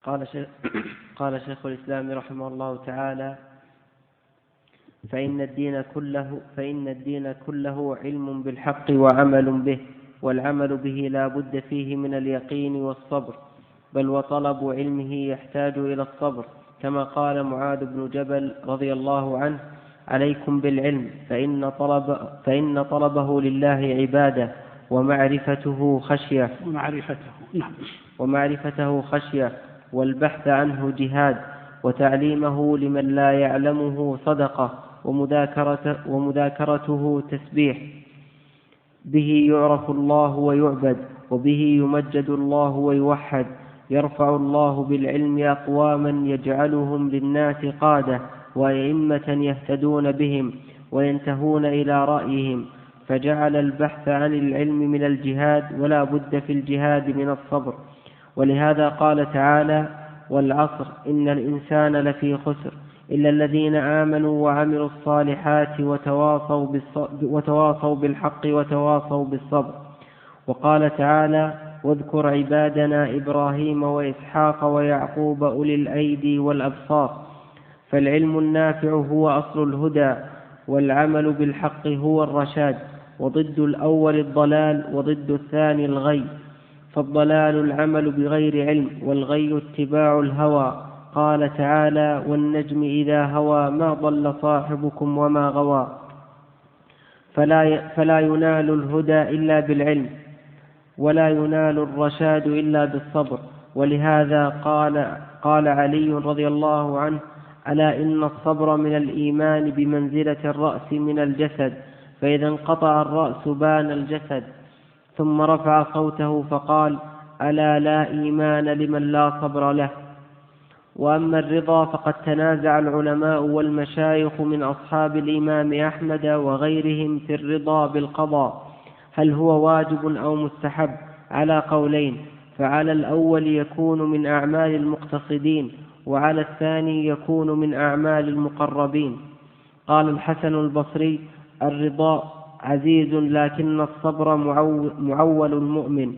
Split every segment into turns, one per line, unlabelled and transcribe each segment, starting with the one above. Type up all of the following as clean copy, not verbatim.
قال شيخ الإسلام رحمه الله تعالى: فإن الدين كله علم بالحق وعمل به، والعمل به لا بد فيه من اليقين والصبر، بل وطلب علمه يحتاج إلى الصبر، كما قال معاذ بن جبل رضي الله عنه: عليكم بالعلم فإن طلبه لله عبادة، ومعرفته خشية، والبحث عنه جهاد، وتعليمه لمن لا يعلمه صدقة، ومذاكرته تسبيح. به يعرف الله ويعبد، وبه يمجد الله ويوحد. يرفع الله بالعلم أقواما يجعلهم للناس قادة وأئمة يهتدون بهم وينتهون إلى رأيهم، فجعل البحث عن العلم من الجهاد، ولا بد في الجهاد من الصبر. ولهذا قال تعالى: والعصر إن الإنسان لفي خسر إلا الذين آمنوا وعملوا الصالحات وتواصوا بالحق وتواصوا بالصبر. وقال تعالى: واذكر عبادنا إبراهيم وإسحاق ويعقوب أولي الأيدي والأبصار. فالعلم النافع هو أصل الهدى، والعمل بالحق هو الرشاد، وضد الأول الضلال، وضد الثاني الغي. فالضلال العمل بغير علم، والغي اتباع الهوى. قال تعالى: والنجم إذا هوى ما ضل صاحبكم وما غوى. فلا ينال الهدى إلا بالعلم، ولا ينال الرشاد إلا بالصبر. ولهذا قال علي رضي الله عنه: ألا إن الصبر من الإيمان بمنزلة الرأس من الجسد، فإذا انقطع الرأس بان الجسد. ثم رفع صوته فقال: ألا لا إيمان لمن لا صبر له. وأما الرضا فقد تنازع العلماء والمشايخ من أصحاب الإمام أحمد وغيرهم في الرضا بالقضاء، هل هو واجب أو مستحب، على قولين: فعلى الأول يكون من أعمال المقتصدين، وعلى الثاني يكون من أعمال المقربين. قال الحسن البصري: الرضا عزيز، لكن الصبر معول المؤمن.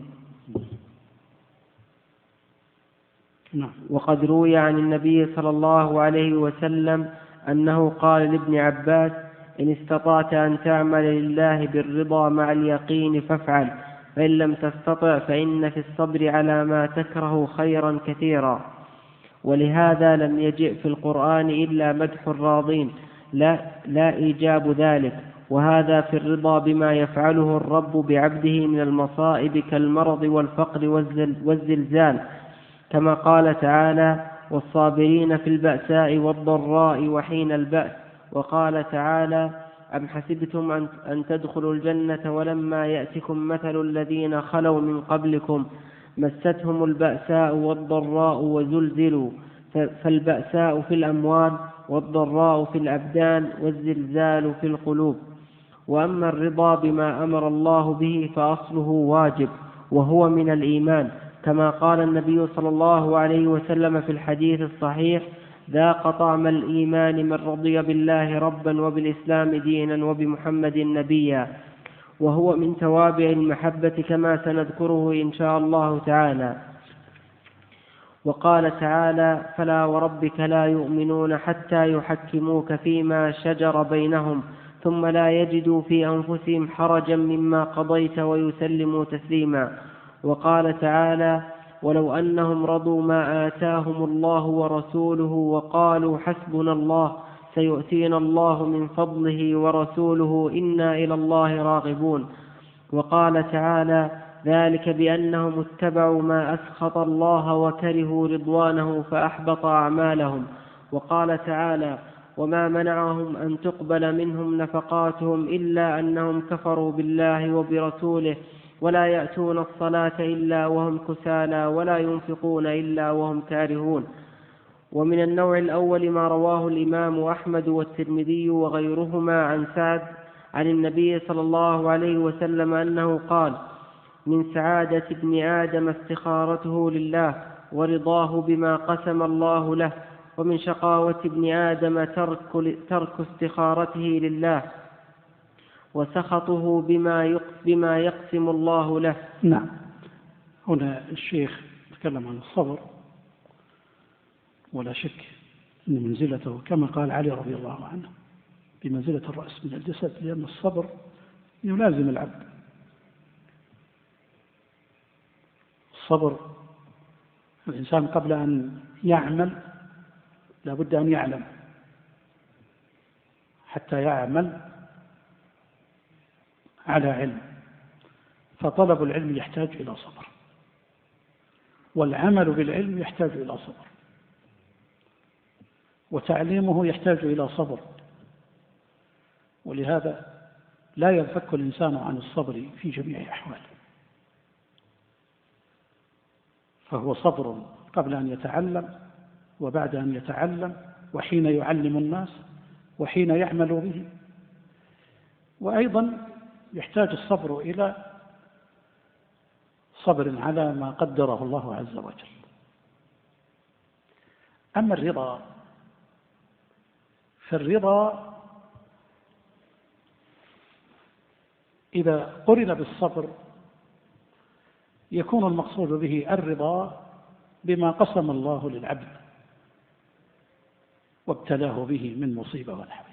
وقد روي عن النبي صلى الله عليه وسلم أنه قال لابن عباس: إن استطعت أن تعمل لله بالرضا مع اليقين فافعل، فإن لم تستطع فإن في الصبر على ما تكره خيرا كثيرا. ولهذا لم يجئ في القرآن إلا مدح الراضين، لا إيجاب ذلك. وهذا في الرضا بما يفعله الرب بعبده من المصائب كالمرض والفقر والزلزال، كما قال تعالى: والصابرين في البأساء والضراء وحين البأس. وقال تعالى: أم حسبتم أن تدخلوا الجنة ولما يأتكم مثل الذين خلوا من قبلكم مستهم البأساء والضراء وزلزلوا. فالبأساء في الأموال، والضراء في الأبدان، والزلزال في القلوب. وأما الرضا بما أمر الله به فأصله واجب، وهو من الإيمان، كما قال النبي صلى الله عليه وسلم في الحديث الصحيح: ذاق طعم الإيمان من رضي بالله ربا وبالإسلام دينا وبمحمد نبيا. وهو من توابع المحبة كما سنذكره إن شاء الله تعالى. وقال تعالى: فلا وربك لا يؤمنون حتى يحكموك فيما شجر بينهم ثم لا يجدوا في أنفسهم حرجا مما قضيت ويسلموا تسليما. وقال تعالى: ولو أنهم رضوا ما آتاهم الله ورسوله وقالوا حسبنا الله سيؤتينا الله من فضله ورسوله إنا إلى الله راغبون. وقال تعالى: ذلك بأنهم اتبعوا ما أسخط الله وكرهوا رضوانه فأحبط أعمالهم. وقال تعالى: وما منعهم أن تقبل منهم نفقاتهم إلا أنهم كفروا بالله وبرسوله ولا يأتون الصلاة إلا وهم كسالى ولا ينفقون إلا وهم كارهون. ومن النوع الأول ما رواه الإمام أحمد والترمذي وغيرهما عن سعد عن النبي صلى الله عليه وسلم أنه قال: من سعادة ابن آدم استخارته لله ورضاه بما قسم الله له، ومن شقاوة ابن آدم ترك استخارته لله وسخطه بما يقسم الله له.
نعم. هنا الشيخ تكلم عن الصبر ولا شك أن منزلته كما قال علي رضي الله عنه بمنزلة الرأس من الجسد، لأن الصبر يلازم العبد. الصبر، الإنسان قبل أن يعمل لا بد أن يعلم، حتى يعمل على علم، فطلب العلم يحتاج إلى صبر، والعمل بالعلم يحتاج إلى صبر، وتعليمه يحتاج إلى صبر. ولهذا لا ينفك الإنسان عن الصبر في جميع أحواله، فهو صبر قبل أن يتعلم وبعد أن يتعلم، وحين يعلم الناس، وحين يعمل به. وأيضا يحتاج الصبر إلى صبر على ما قدره الله عز وجل. أما الرضا، فالرضا إذا قرن بالصبر يكون المقصود به الرضا بما قسم الله للعبد وابتلاه به من مصيبة ونحوه.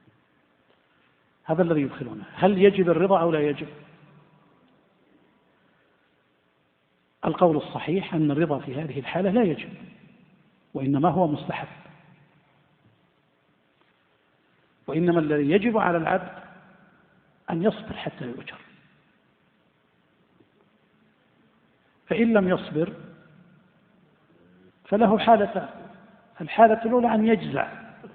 هذا الذي يدخلونه. هل يجب الرضا أو لا يجب؟ القول الصحيح أن الرضا في هذه الحالة لا يجب، وإنما هو مستحب. وإنما الذي يجب على العبد أن يصبر حتى يؤجر، فإن لم يصبر فله حالتان: الحالة الأولى أن يجزع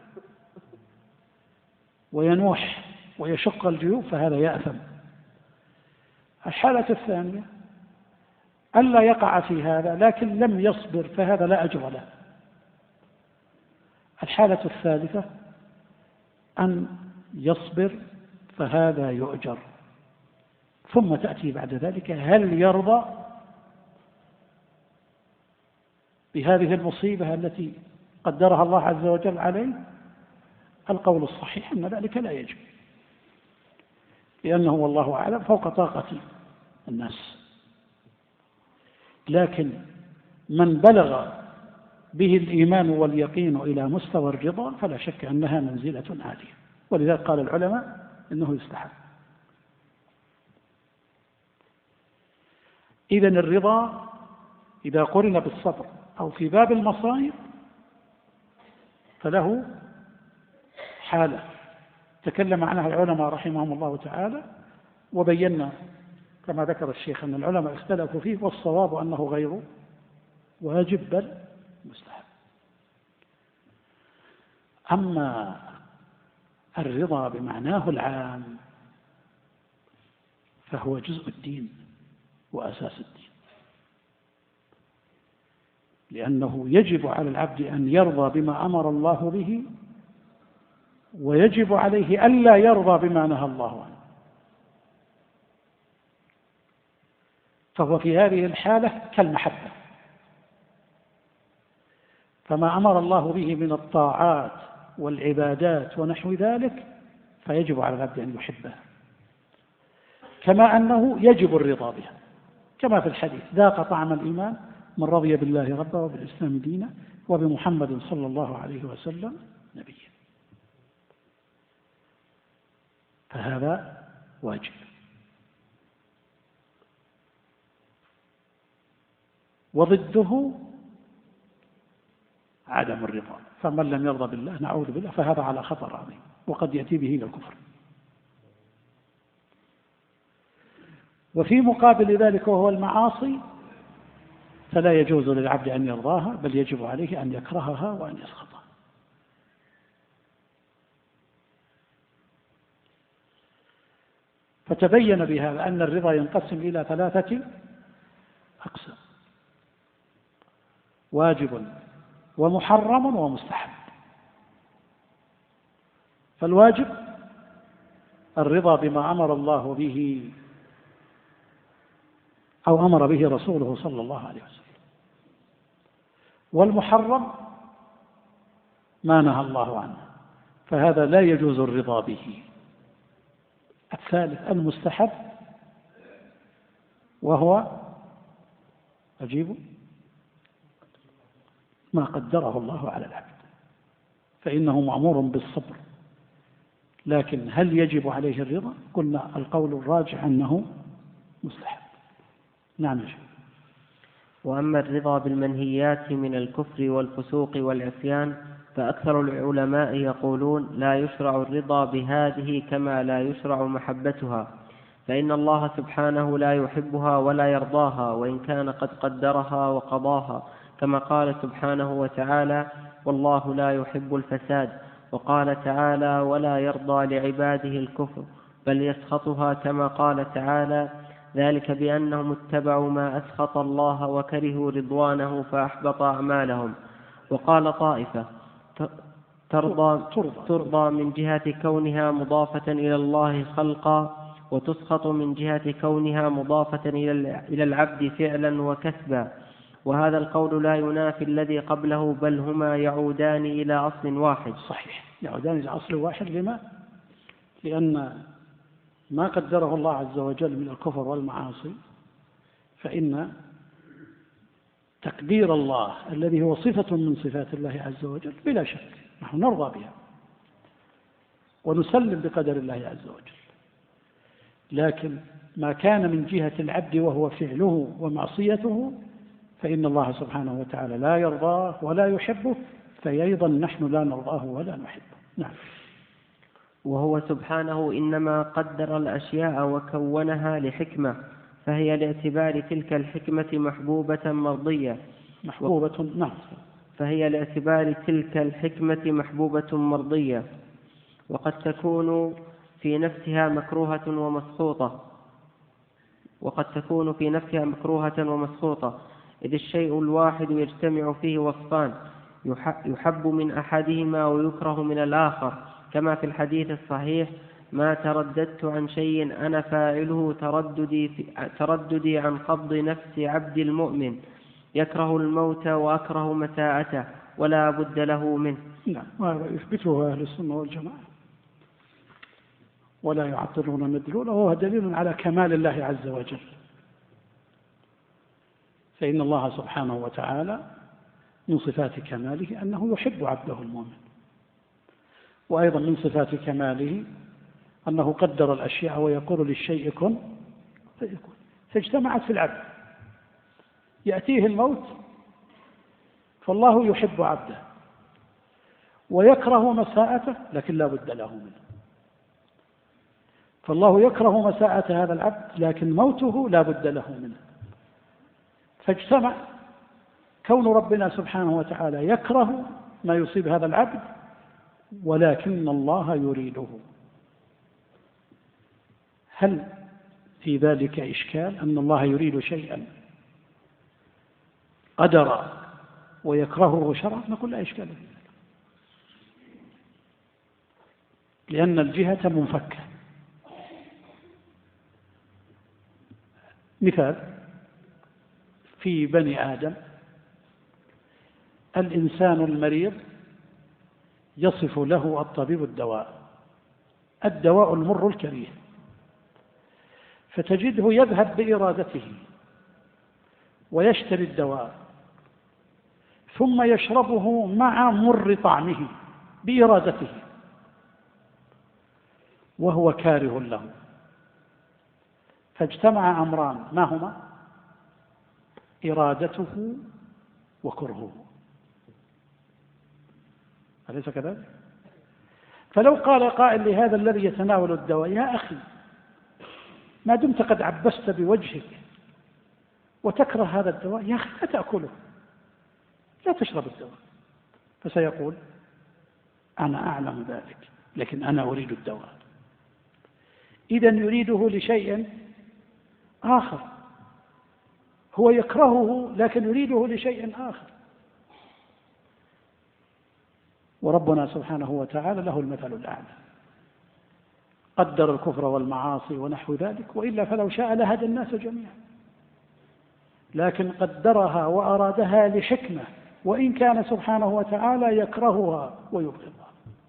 وينوح ويشق الجيوب، فهذا يأثم. الحالة الثانية ألا يقع في هذا لكن لم يصبر، فهذا لا أجر له. الحالة الثالثة أن يصبر، فهذا يؤجر. ثم تأتي بعد ذلك هل يرضى بهذه المصيبة التي قدرها الله عز وجل عليه؟ القول الصحيح أن ذلك لا يجب، لأنه والله أعلم فوق طاقة الناس. لكن من بلغ به الإيمان واليقين إلى مستوى الرضا فلا شك أنها منزلة عالية، ولذلك قال العلماء إنه يستحب. إذن الرضا إذا قرن بالصبر أو في باب المصائب فله حالة تكلم عنها العلماء رحمهم الله تعالى، وبينا كما ذكر الشيخ أن العلماء اختلفوا فيه، والصواب أنه غير واجب بل مستحب. أما الرضا بمعناه العام فهو جزء الدين وأساس الدين، لأنه يجب على العبد أن يرضى بما أمر الله به، ويجب عليه ألا يرضى بما نهى الله عنه. فهو في هذه الحالة كالمحبة، فما أمر الله به من الطاعات والعبادات ونحو ذلك فيجب على العبد أن يحبها، كما أنه يجب الرضا بها، كما في الحديث: ذاق طعم الإيمان من رضي بالله ربا وبالإسلام دينا وبمحمد صلى الله عليه وسلم نبيا. فهذا واجب. وضده عدم الرضا، فمن لم يرضى بالله نعوذ بالله فهذا على خطر عظيم، وقد يأتي به إلى الكفر. وفي مقابل ذلك وهو المعاصي فلا يجوز للعبد أن يرضاها، بل يجب عليه أن يكرهها وأن يسخطها. فتبين بهذا أن الرضا ينقسم إلى 3 أقسام: واجب ومحرم ومستحب. فالواجب الرضا بما أمر الله به أو أمر به رسوله صلى الله عليه وسلم، والمحرم ما نهى الله عنه، فهذا لا يجوز الرضا به. الثالث المستحب، وهو أجيب ما قدره الله على العبد، فإنه مأمور بالصبر. لكن هل يجب عليه الرضا؟ قلنا القول الراجح أنه مستحب. نعم يا شيخ.
وأما الرضا بالمنهيات من الكفر والفسوق والعصيان فأكثر العلماء يقولون لا يشرع الرضا بهذه كما لا يشرع محبتها، فإن الله سبحانه لا يحبها ولا يرضاها وإن كان قد قدرها وقضاها، كما قال سبحانه وتعالى والله لا يحب الفساد، وقال تعالى ولا يرضى لعباده الكفر بل يسخطها، كما قال تعالى ذلك بأنهم اتبعوا ما أسخط الله وكرهوا رضوانه فأحبط أعمالهم. وقال طائفة ترضى من جهة كونها مضافة إلى الله خلقا، وتسخط من جهة كونها مضافة إلى العبد فعلا وكسبا، وهذا القول لا ينافي الذي قبله بل هما يعودان إلى أصل واحد.
صحيح، يعودان إلى أصل واحد. لما؟ لأن ما قدره الله عز وجل من الكفر والمعاصي فإن تقدير الله الذي هو صفة من صفات الله عز وجل بلا شك نحن نرضى بها ونسلم بقدر الله عز وجل، لكن ما كان من جهة العبد وهو فعله ومعصيته فإن الله سبحانه وتعالى لا يرضاه ولا يحبه، فأيضا نحن لا نرضاه ولا نحبه. نعم.
وهو سبحانه إنما قدر الأشياء وكونها لحكمة، فهي لاعتبار تلك الحكمة محبوبة مرضية.
نعم.
فهي لاعتبار تلك الحكمة محبوبة مرضية، وقد تكون في نفسها مكروهة ومسخوطة، إذ الشيء الواحد يجتمع فيه وصفان، يحب من أحدهما ويكره من الآخر، كما في الحديث الصحيح ما ترددت عن شيء أنا فاعله ترددي عن قبض نفس عبد المؤمن، يكره الموت وأكره مساءته ولا بد له منه.
نعم، وهذا يثبته أهل السنة والجماعة ولا يعطلون مدلوله، وهو دليل على كمال الله عز وجل، فإن الله سبحانه وتعالى من صفات كماله أنه يحب عبده المؤمن، وأيضا من صفات كماله أنه قدر الأشياء ويقول للشيء كن فيكون، فاجتمعت في العبد، يأتيه الموت فالله يحب عبده ويكره مساءته لكن لا بد له منه، فالله يكره مساءة هذا العبد لكن موته لا بد له منه، فاجتمع كون ربنا سبحانه وتعالى يكره ما يصيب هذا العبد ولكن الله يريده. هل في ذلك إشكال أن الله يريد شيئا قدر ويكرهه شرعا؟ نقول لا إشكال في ذلك، لأن الجهة منفكة. مثال في بني آدم، الإنسان المريض يصف له الطبيب الدواء المر الكريه، فتجده يذهب بإرادته ويشتري الدواء ثم يشربه مع مر طعمه بإرادته وهو كاره له، فاجتمع أمران، ما هما؟ إرادته وكرهه، أليس كذلك؟ فلو قال قائل لهذا الذي يتناول الدواء يا أخي ما دمت قد عبست بوجهك وتكره هذا الدواء يا أخي لا تأكله، لا تشرب الدواء، فسيقول أنا أعلم ذلك لكن أنا أريد الدواء. إذن يريده لشيء آخر، هو يكرهه لكن يريده لشيء آخر، وربنا سبحانه وتعالى له المثل الأعلى، قدر الكفر والمعاصي ونحو ذلك، وإلا فلو شاء لهدى الناس جميعا، لكن قدرها وأرادها لحكمة، وإن كان سبحانه وتعالى يكرهها ويبغضها،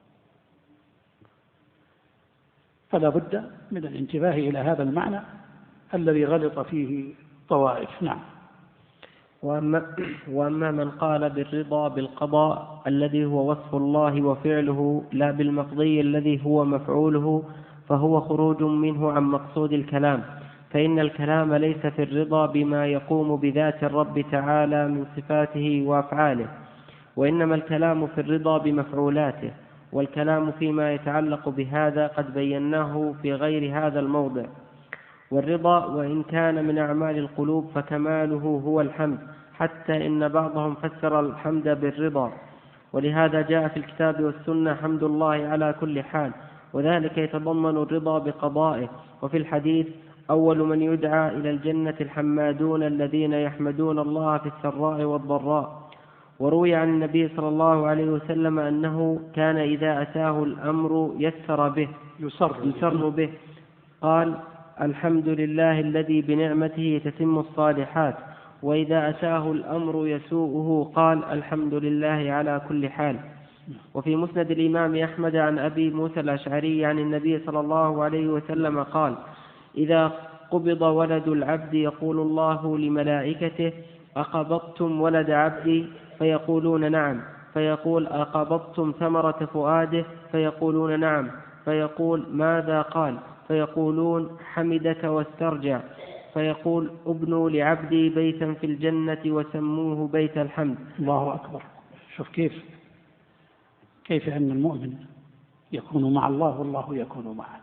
فلا بد من الانتباه إلى هذا المعنى الذي غلط فيه طوائف. نعم.
وأما من قال بالرضا بالقضاء الذي هو وصف الله وفعله لا بالمقضي الذي هو مفعوله فهو خروج منه عن مقصود الكلام، فإن الكلام ليس في الرضا بما يقوم بذات الرب تعالى من صفاته وأفعاله، وإنما الكلام في الرضا بمفعولاته، والكلام فيما يتعلق بهذا قد بيناه في غير هذا الموضع. والرضا وإن كان من أعمال القلوب فكماله هو الحمد، حتى إن بعضهم فسر الحمد بالرضا، ولهذا جاء في الكتاب والسنة حمد الله على كل حال، وذلك يتضمن الرضا بقضائه. وفي الحديث أول من يدعى إلى الجنة الحمادون الذين يحمدون الله في السراء والضراء. وروي عن النبي صلى الله عليه وسلم أنه كان إذا أتاه الأمر يسر به قال الحمد لله الذي بنعمته تتم الصالحات، وإذا أتاه الأمر يسوءه قال الحمد لله على كل حال. وفي مسند الإمام أحمد عن أبي موسى الأشعري عن النبي صلى الله عليه وسلم قال إذا قبض ولد العبد يقول الله لملائكته أقبضتم ولد عبدي؟ فيقولون نعم، فيقول أقبضتم ثمرة فؤاده؟ فيقولون نعم، فيقول ماذا قال؟ فيقولون حمدك واسترجع، فيقول ابنوا لعبدي بيتا في الجنة وسموه بيت الحمد.
الله أكبر. شوف كيف أن المؤمن يكون مع الله والله يكون معه.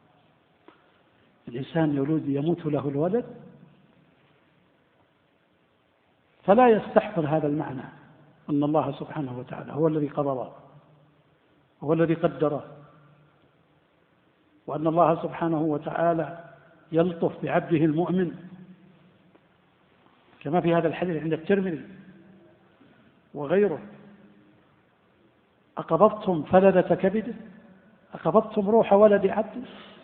الإنسان يموت له الولد فلا يستحضر هذا المعنى أن الله سبحانه وتعالى هو الذي قضاه، هو الذي قدره، وأن الله سبحانه وتعالى يلطف بعبده المؤمن، كما في هذا الحديث عند الترمذي وغيره: أقبضتم فلذة كبده؟ أقبضتم روح ولد عبد؟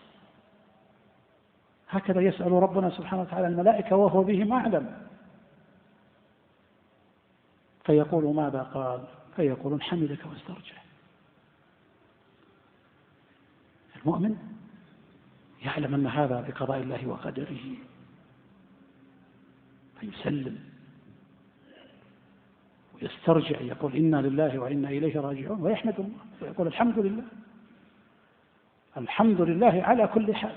هكذا يسأل ربنا سبحانه وتعالى الملائكة وهو بهم أعلم، فيقول ماذا قال؟ فيقولون حمدك واسترجع. المؤمن يعلم أن هذا بقضاء الله وقدره فيسلم ويسترجع، يقول إنا لله وإنا إليه راجعون، ويحمد الله ويقول الحمد لله، الحمد لله على كل حال،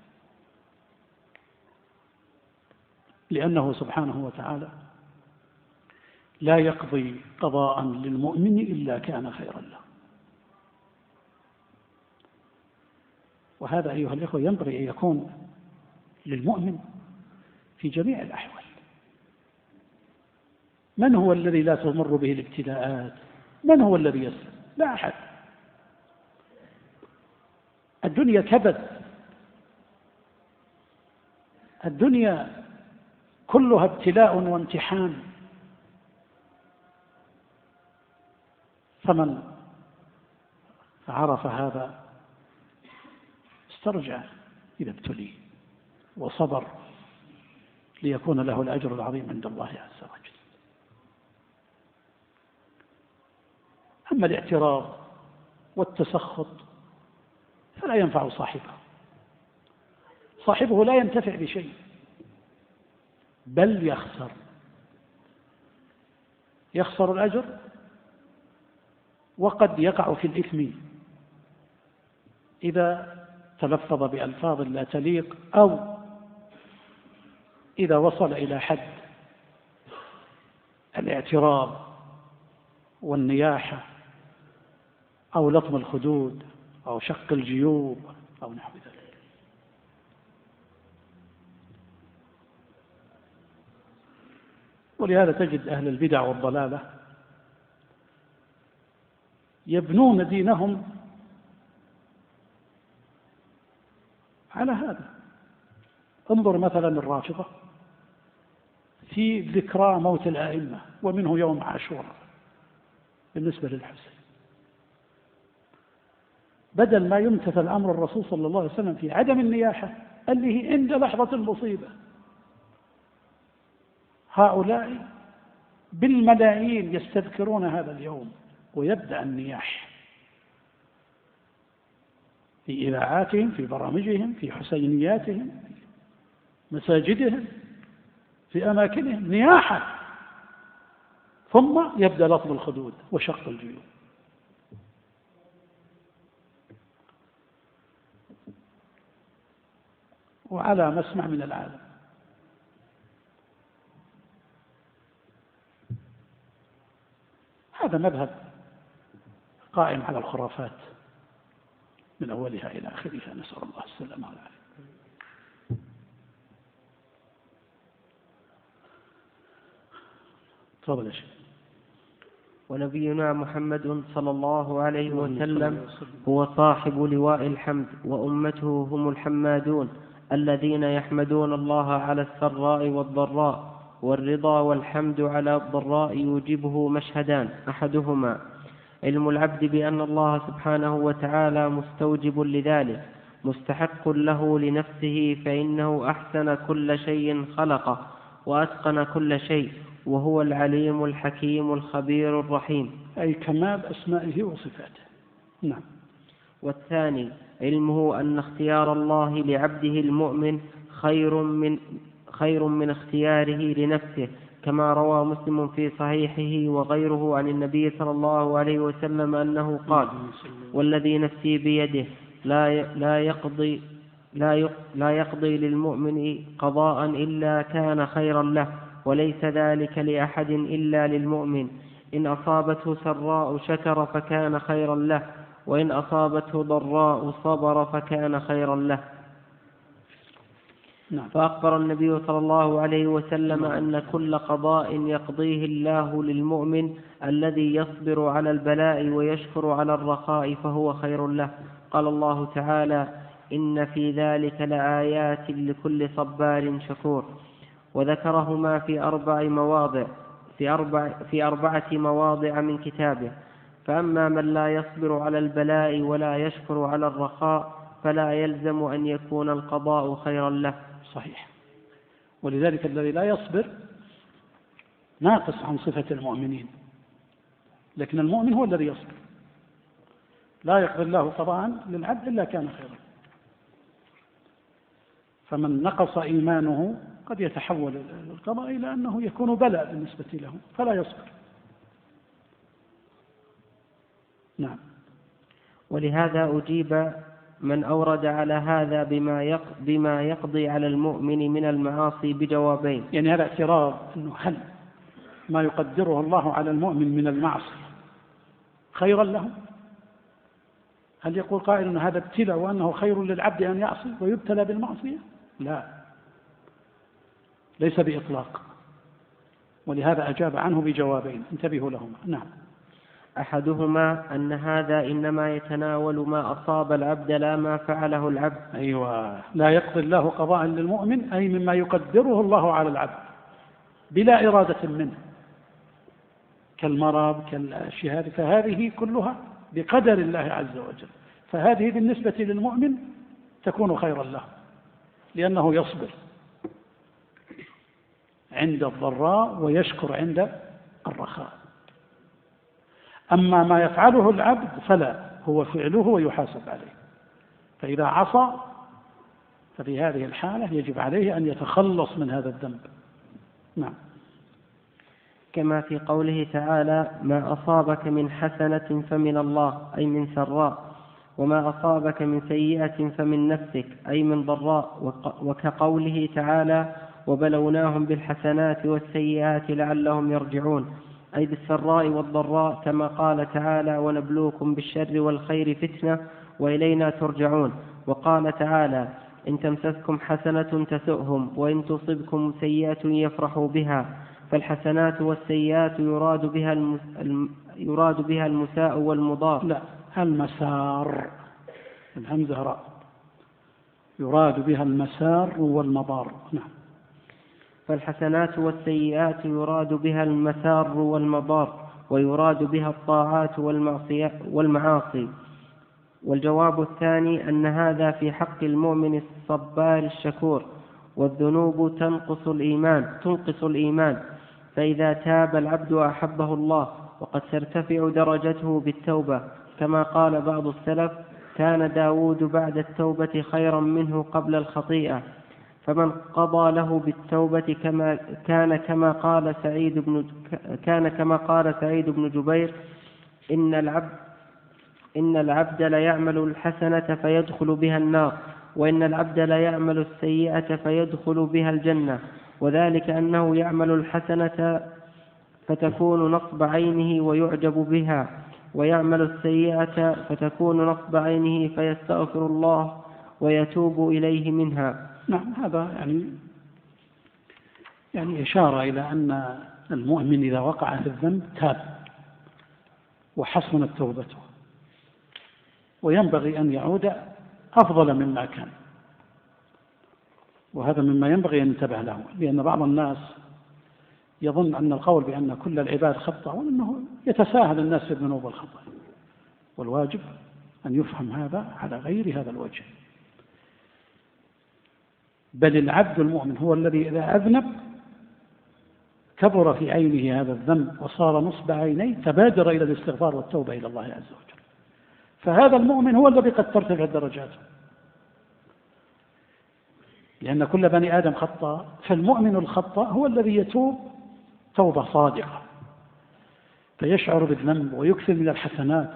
لأنه سبحانه وتعالى لا يقضي قضاء للمؤمن إلا كان خيرا له. وهذا أيها الإخوة ينبغي أن يكون للمؤمن في جميع الأحوال. من هو الذي لا تمر به الابتلاءات؟ من هو الذي يسلم؟ لا أحد. الدنيا كبد، الدنيا كلها ابتلاء وامتحان، فمن عرف هذا استرجع إذا ابتلي وصبر ليكون له الأجر العظيم عند الله عز وجل. أما الاعتراض والتسخط فلا ينفع صاحبه لا ينتفع بشيء، بل يخسر الأجر، وقد يقع في الإثم إذا تلفظ بألفاظ لا تليق، أو إذا وصل إلى حد الاعتراض والنياحة أو لطم الخدود أو شق الجيوب أو نحو ذلك. ولهذا تجد أهل البدع والضلالة يبنون دينهم على هذا. انظر مثلا الرافضة في ذكرى موت الآئمة، ومنه يوم عاشوراء بالنسبة للحسين، بدل ما يمتثل أمر الرسول صلى الله عليه وسلم في عدم النياحة اللي هي عند لحظة المصيبة، هؤلاء بالملايين يستذكرون هذا اليوم ويبدأ النياح في إذاعاتهم، في برامجهم، في حسينياتهم، في مساجدهم، في أماكنهم، نياحة ثم يبدأ لطم الخدود وشق الجيوب. وعلى مسمع من العالم. هذا مذهب قائم على الخرافات من أولها إلى آخرها، نسأل الله السلامة والعافية. تفضل يا شيخ.
ونبينا محمد صلى الله عليه وسلم هو صاحب لواء الحمد، وأمته هم الحمادون الذين يحمدون الله على السراء والضراء، والرضا والحمد على الضراء يوجبه مشهدان: أحدهما علم العبد بأن الله سبحانه وتعالى مستوجب لذلك مستحق له لنفسه، فإنه أحسن كل شيء خلقه وأتقن كل شيء، وهو العليم الحكيم الخبير الرحيم،
أي كمال أسمائه وصفاته. نعم.
والثاني علمه أن اختيار الله لعبده المؤمن خير من اختياره لنفسه، كما روى مسلم في صحيحه وغيره عن النبي صلى الله عليه وسلم أنه قال: والذي نفسي بيده لا يقضي للمؤمن قضاء إلا كان خيرا له، وليس ذلك لأحد إلا للمؤمن، إن أصابته سراء شكر فكان خيرا له، وإن أصابته ضراء صبر فكان خيرا له.
نعم.
فأخبر النبي صلى الله عليه وسلم أن كل قضاء يقضيه الله للمؤمن الذي يصبر على البلاء ويشكر على الرخاء فهو خير له. قال الله تعالى: إن في ذلك لآيات لكل صبار شكور. وذكرهما في أربعة مواضع من كتابه. فأما من لا يصبر على البلاء ولا يشكر على الرخاء فلا يلزم أن يكون القضاء خيرا له.
صحيح. ولذلك الذي لا يصبر ناقص عن صفة المؤمنين، لكن المؤمن هو الذي يصبر. لا يقضي الله قضاء للعبد إلا كان خيرا. فمن نقص إيمانه قد يتحول القضاء إلى أنه يكون بلاء بالنسبة له فلا يصبر. نعم.
ولهذا أجيب من أورد على هذا بما يقضي على المؤمن من المعاصي بجوابين.
يعني هذا اعتراض أنه هل ما يقدره الله على المؤمن من المعصية خيرا له؟ هل يقول قائل أن هذا ابتلاء وأنه خير للعبد أن يعصي ويبتلى بالمعصية؟ لا، ليس بإطلاق. ولهذا أجاب عنه بجوابين انتبهوا لهما. نعم.
أحدهما أن هذا إنما يتناول ما أصاب العبد لا ما فعله العبد.
أيوة، لا يقضي الله قضاء للمؤمن أي مما يقدره الله على العبد بلا إرادة منه كالمرض كالشهادة، فهذه كلها بقدر الله عز وجل، فهذه بالنسبة للمؤمن تكون خيرا له لأنه يصبر عند الضراء ويشكر عند الرخاء. أما ما يفعله العبد فلا، هو فعله ويحاسب عليه، فإذا عصى ففي هذه الحالة يجب عليه أن يتخلص من هذا الذنب. نعم.
كما في قوله تعالى: ما أصابك من حسنة فمن الله أي من سراء، وما أصابك من سيئة فمن نفسك أي من ضراء. وكقوله تعالى: وبلوناهم بالحسنات والسيئات لعلهم يرجعون، أي بالسراء والضراء، كما قال تعالى: ونبلوكم بالشر والخير فتنة وإلينا ترجعون. وقال تعالى: إن تمسسكم حسنة تسؤهم وإن تصبكم سيئة يفرحوا بها. فالحسنات والسيئات يراد بها المساء والمضار.
لا، المسار، الهمزة راء، يراد بها المسار والمضار. نعم.
فالحسنات والسيئات يراد بها المسار والمضار، ويراد بها الطاعات والمعاصي. والجواب الثاني أن هذا في حق المؤمن الصبار الشكور، والذنوب تنقص الإيمان، فإذا تاب العبد أحبه الله، وقد ترتفع درجته بالتوبة، كما قال بعض السلف: كان داود بعد التوبة خيرا منه قبل الخطيئة. فمن قضى له بالتوبة كان كما قال سعيد بن جبير: إن العبد ليعمل الحسنة فيدخل بها النار، وإن العبد ليعمل السيئة فيدخل بها الجنة، وذلك أنه يعمل الحسنة فتكون نصب عينه ويعجب بها، ويعمل السيئة فتكون نصب عينه فيستغفر الله ويتوب إليه منها.
نعم، هذا يعني إشارة إلى أن المؤمن إذا وقع في الذنب تاب وحسنت توبته، وينبغي أن يعود أفضل مما كان، وهذا مما ينبغي أن ينتبه له، لأن بعض الناس يظن أن القول بأن كل العباد خطأ وأنه يتساهل الناس في الذنوب والخطأ، والواجب أن يفهم هذا على غير هذا الوجه. بل العبد المؤمن هو الذي إذا أذنب كبر في عينه هذا الذنب وصار نصب عينيه تبادر إلى الاستغفار والتوبة إلى الله عز وجل، فهذا المؤمن هو الذي قد ترتفع درجاته، لأن كل بني آدم خطاء، فالمؤمن الخطاء هو الذي يتوب توبة صادقة فيشعر بالذنب ويكثر من الحسنات.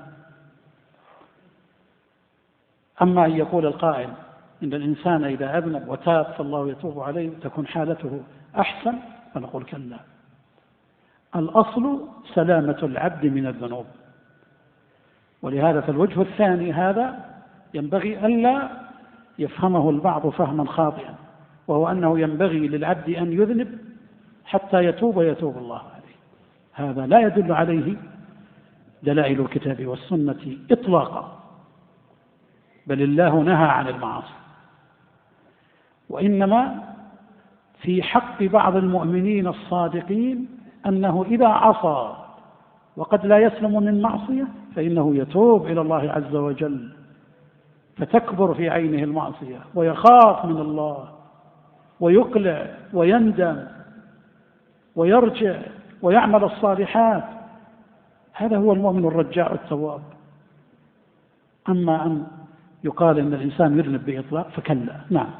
أما أن يقول القائل إن الإنسان إذا أذنب وتاب فالله يتوب عليه تكون حالته أحسن، فنقول كلا، الأصل سلامة العبد من الذنوب. ولهذا فالوجه الثاني هذا ينبغي ألا يفهمه البعض فهما خاطئا، وهو أنه ينبغي للعبد أن يذنب حتى يتوب ويتوب الله عليه. هذا لا يدل عليه دلائل الكتاب والسنة إطلاقا، بل الله نهى عن المعاصي، وإنما في حق بعض المؤمنين الصادقين أنه إذا عصى وقد لا يسلم من معصية فإنه يتوب إلى الله عز وجل، فتكبر في عينه المعصية ويخاف من الله ويقلع ويندم ويرجع ويعمل الصالحات. هذا هو المؤمن الرجاع التواب. أما أن يقال إن الإنسان يذنب بإطلاق فكلا. نعم.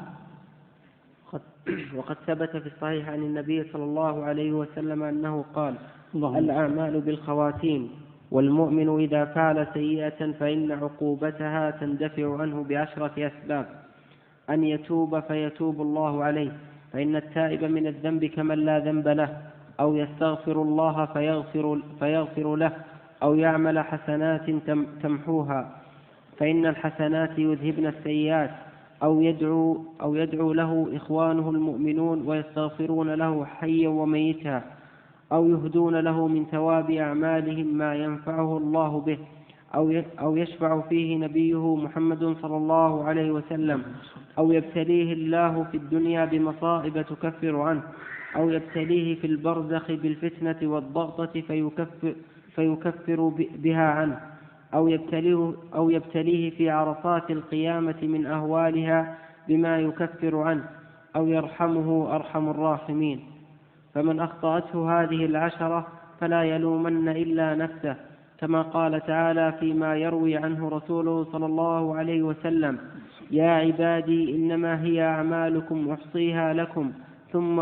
وقد ثبت في الصحيح عن النبي صلى الله عليه وسلم أنه قال: الأعمال بالخواتيم، والمؤمن إذا فعل سيئة فإن عقوبتها تندفع عنه ب10 أسباب: أن يتوب فيتوب الله عليه، فإن التائب من الذنب كمن لا ذنب له، أو يستغفر الله فيغفر له، أو يعمل حسنات تمحوها، فإن الحسنات يذهبن السيئات، أو يدعو له إخوانه المؤمنون ويستغفرون له حيا وميتا، أو يهدون له من ثواب أعمالهم ما ينفعه الله به، أو يشفع فيه نبيه محمد صلى الله عليه وسلم، أو يبتليه الله في الدنيا بمصائب تكفر عنه، أو يبتليه في البرزخ بالفتنة والضغطة فيكفر بها عنه، أو يبتليه في عرصات القيامة من أهوالها بما يكفر عنه، أو يرحمه أرحم الراحمين. فمن أخطأته هذه 10 فلا يلومن إلا نفسه، كما قال تعالى فيما يروي عنه رسوله صلى الله عليه وسلم: يا عبادي إنما هي أعمالكم أحصيها لكم ثم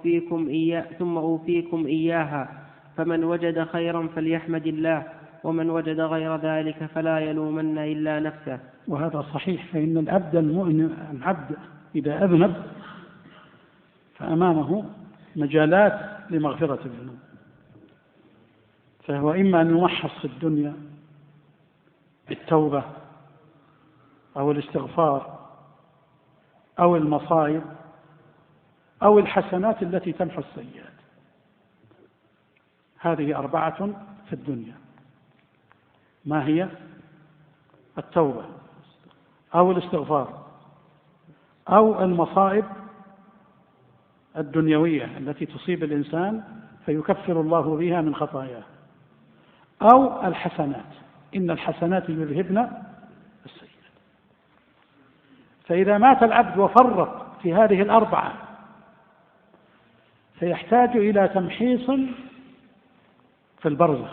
أوفيكم إياها، فمن وجد خيرا فليحمد الله، ومن وجد غير ذلك فلا يلومن إلا نفسه.
وهذا صحيح، فإن العبد المؤمن إذا أذنب فأمامه مجالات لمغفرة الذنوب، فهو إما أن يمحص في الدنيا بالتوبة أو الاستغفار أو المصائب أو الحسنات التي تمحو السيئات. هذه 4 في الدنيا، ما هي؟ التوبة أو الاستغفار أو المصائب الدنيوية التي تصيب الإنسان فيكفر الله بها من خطاياه، أو الحسنات، إن الحسنات يذهبن السيئات. فإذا مات العبد وفرط في هذه 4 فيحتاج إلى تمحيص في البرزخ،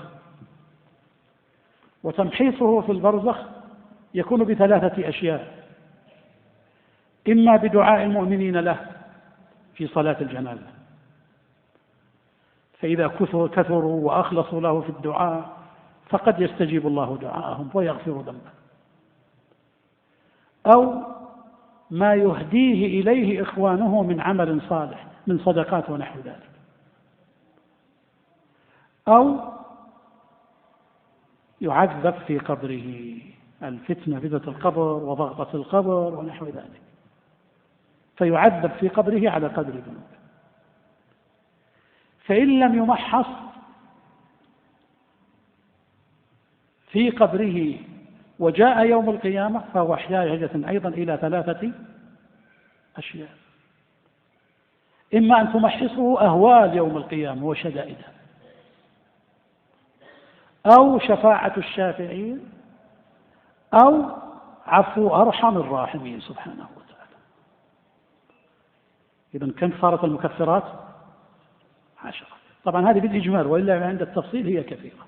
وتمحيصه في البرزخ يكون ب3 أشياء: إما بدعاء المؤمنين له في صلاة الجنازة، فإذا كثروا وأخلصوا له في الدعاء فقد يستجيب الله دعاءهم ويغفر ذنبه. أو ما يهديه إليه إخوانه من عمل صالح من صدقات ونحو ذلك، أو يعذب في قبره، الفتنة فتنة القبر وضغطة القبر ونحو ذلك، فيعذب في قبره على قدر ذنوبه. فإن لم يمحص في قبره وجاء يوم القيامة فهو حاجة أيضا إلى 3 أشياء: إما أن تمحصه أهوال يوم القيامة وشدائدها، أو شفاعة الشافعين، أو عفو أرحم الراحمين سبحانه وتعالى. إذن كم صارت المكفرات؟ 10. طبعا هذه بالإجمال، وإلا عند التفصيل هي كثيرة.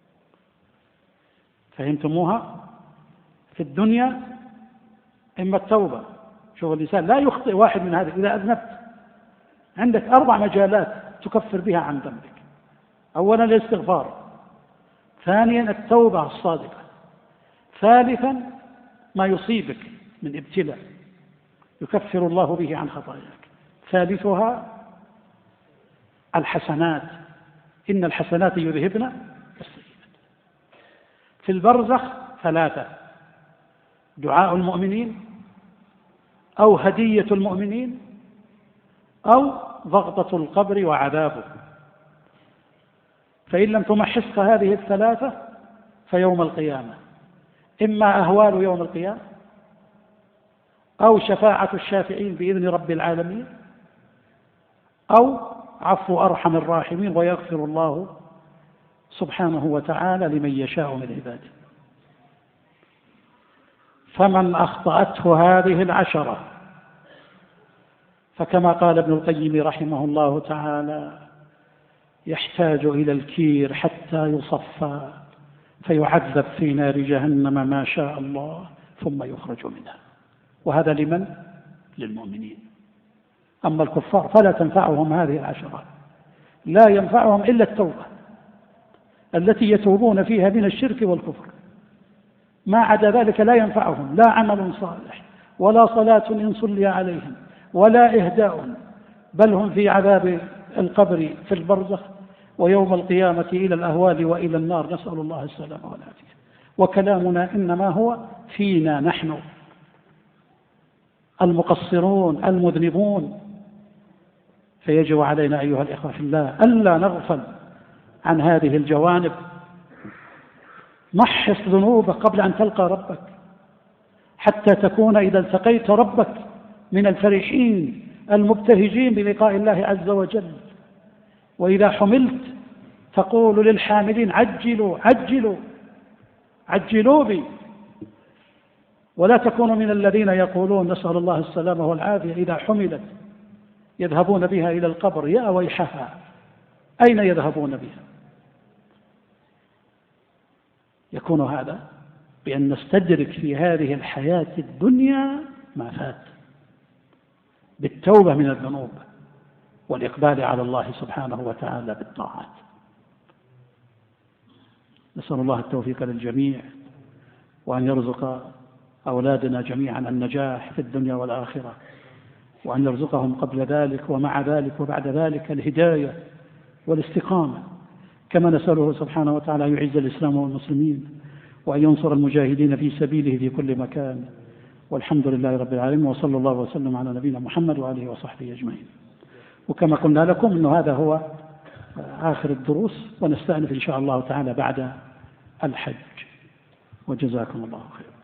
فهمتموها؟ في الدنيا إما التوبة، شوف الإنسان لا يخطئ واحد من هذه. إذا أذنبت عندك 4 مجالات تكفر بها عن ذنبك: أولا الاستغفار، ثانيا التوبة الصادقة، ثالثا ما يصيبك من ابتلاء يكفر الله به عن خطاياك، ثالثها الحسنات، إن الحسنات يذهبن السيئات. في البرزخ 3: دعاء المؤمنين، أو هدية المؤمنين، أو ضغطة القبر وعذابه. فإن لم تمحصك هذه 3 فيوم القيامة إما أهوال يوم القيامة، أو شفاعة الشافعين بإذن رب العالمين، أو عفو أرحم الراحمين ويغفر الله سبحانه وتعالى لمن يشاء من عباده. فمن أخطأته هذه 10 فكما قال ابن القيم رحمه الله تعالى: يحتاج إلى الكير حتى يصفى فيعذب في نار جهنم ما شاء الله ثم يخرج منها. وهذا لمن؟ للمؤمنين. أما الكفار فلا تنفعهم هذه 10، لا ينفعهم إلا التوبة التي يتوبون فيها من الشرك والكفر. ما عدا ذلك لا ينفعهم لا عمل صالح ولا صلاة إن صلي عليهم ولا إهداء، بل هم في عذاب القبر في البرزخ، ويوم القيامة إلى الأهوال وإلى النار، نسأل الله السلامة والعافية. وكلامنا إنما هو فينا نحن المقصرون المذنبون. فيجب علينا أيها الإخوة في الله ألا نغفل عن هذه الجوانب. محص ذنوبك قبل أن تلقى ربك، حتى تكون إذا التقيت ربك من الفرحين المبتهجين بلقاء الله عز وجل. وإذا حملت تقول للحاملين: عجلوا عجلوا عجلوا بي. ولا تكونوا من الذين يقولون، نسأل الله السلامة والعافية، إذا حملت يذهبون بها إلى القبر: يا ويحها، أين يذهبون بها؟ يكون هذا بأن نستدرك في هذه الحياة الدنيا ما فات بالتوبة من الذنوب والإقبال على الله سبحانه وتعالى بالطاعات. نسأل الله التوفيق للجميع، وأن يرزق أولادنا جميعا النجاح في الدنيا والآخرة، وأن يرزقهم قبل ذلك ومع ذلك وبعد ذلك الهداية والاستقامة، كما نسأله سبحانه وتعالى أن يعز الإسلام والمسلمين، وأن ينصر المجاهدين في سبيله في كل مكان. والحمد لله رب العالمين، وصلى الله وسلم على نبينا محمد وآله وصحبه أجمعين. وكما قلنا لكم أن هذا هو آخر الدروس، ونستأنف إن شاء الله تعالى بعد الحج. وجزاكم الله خيرا.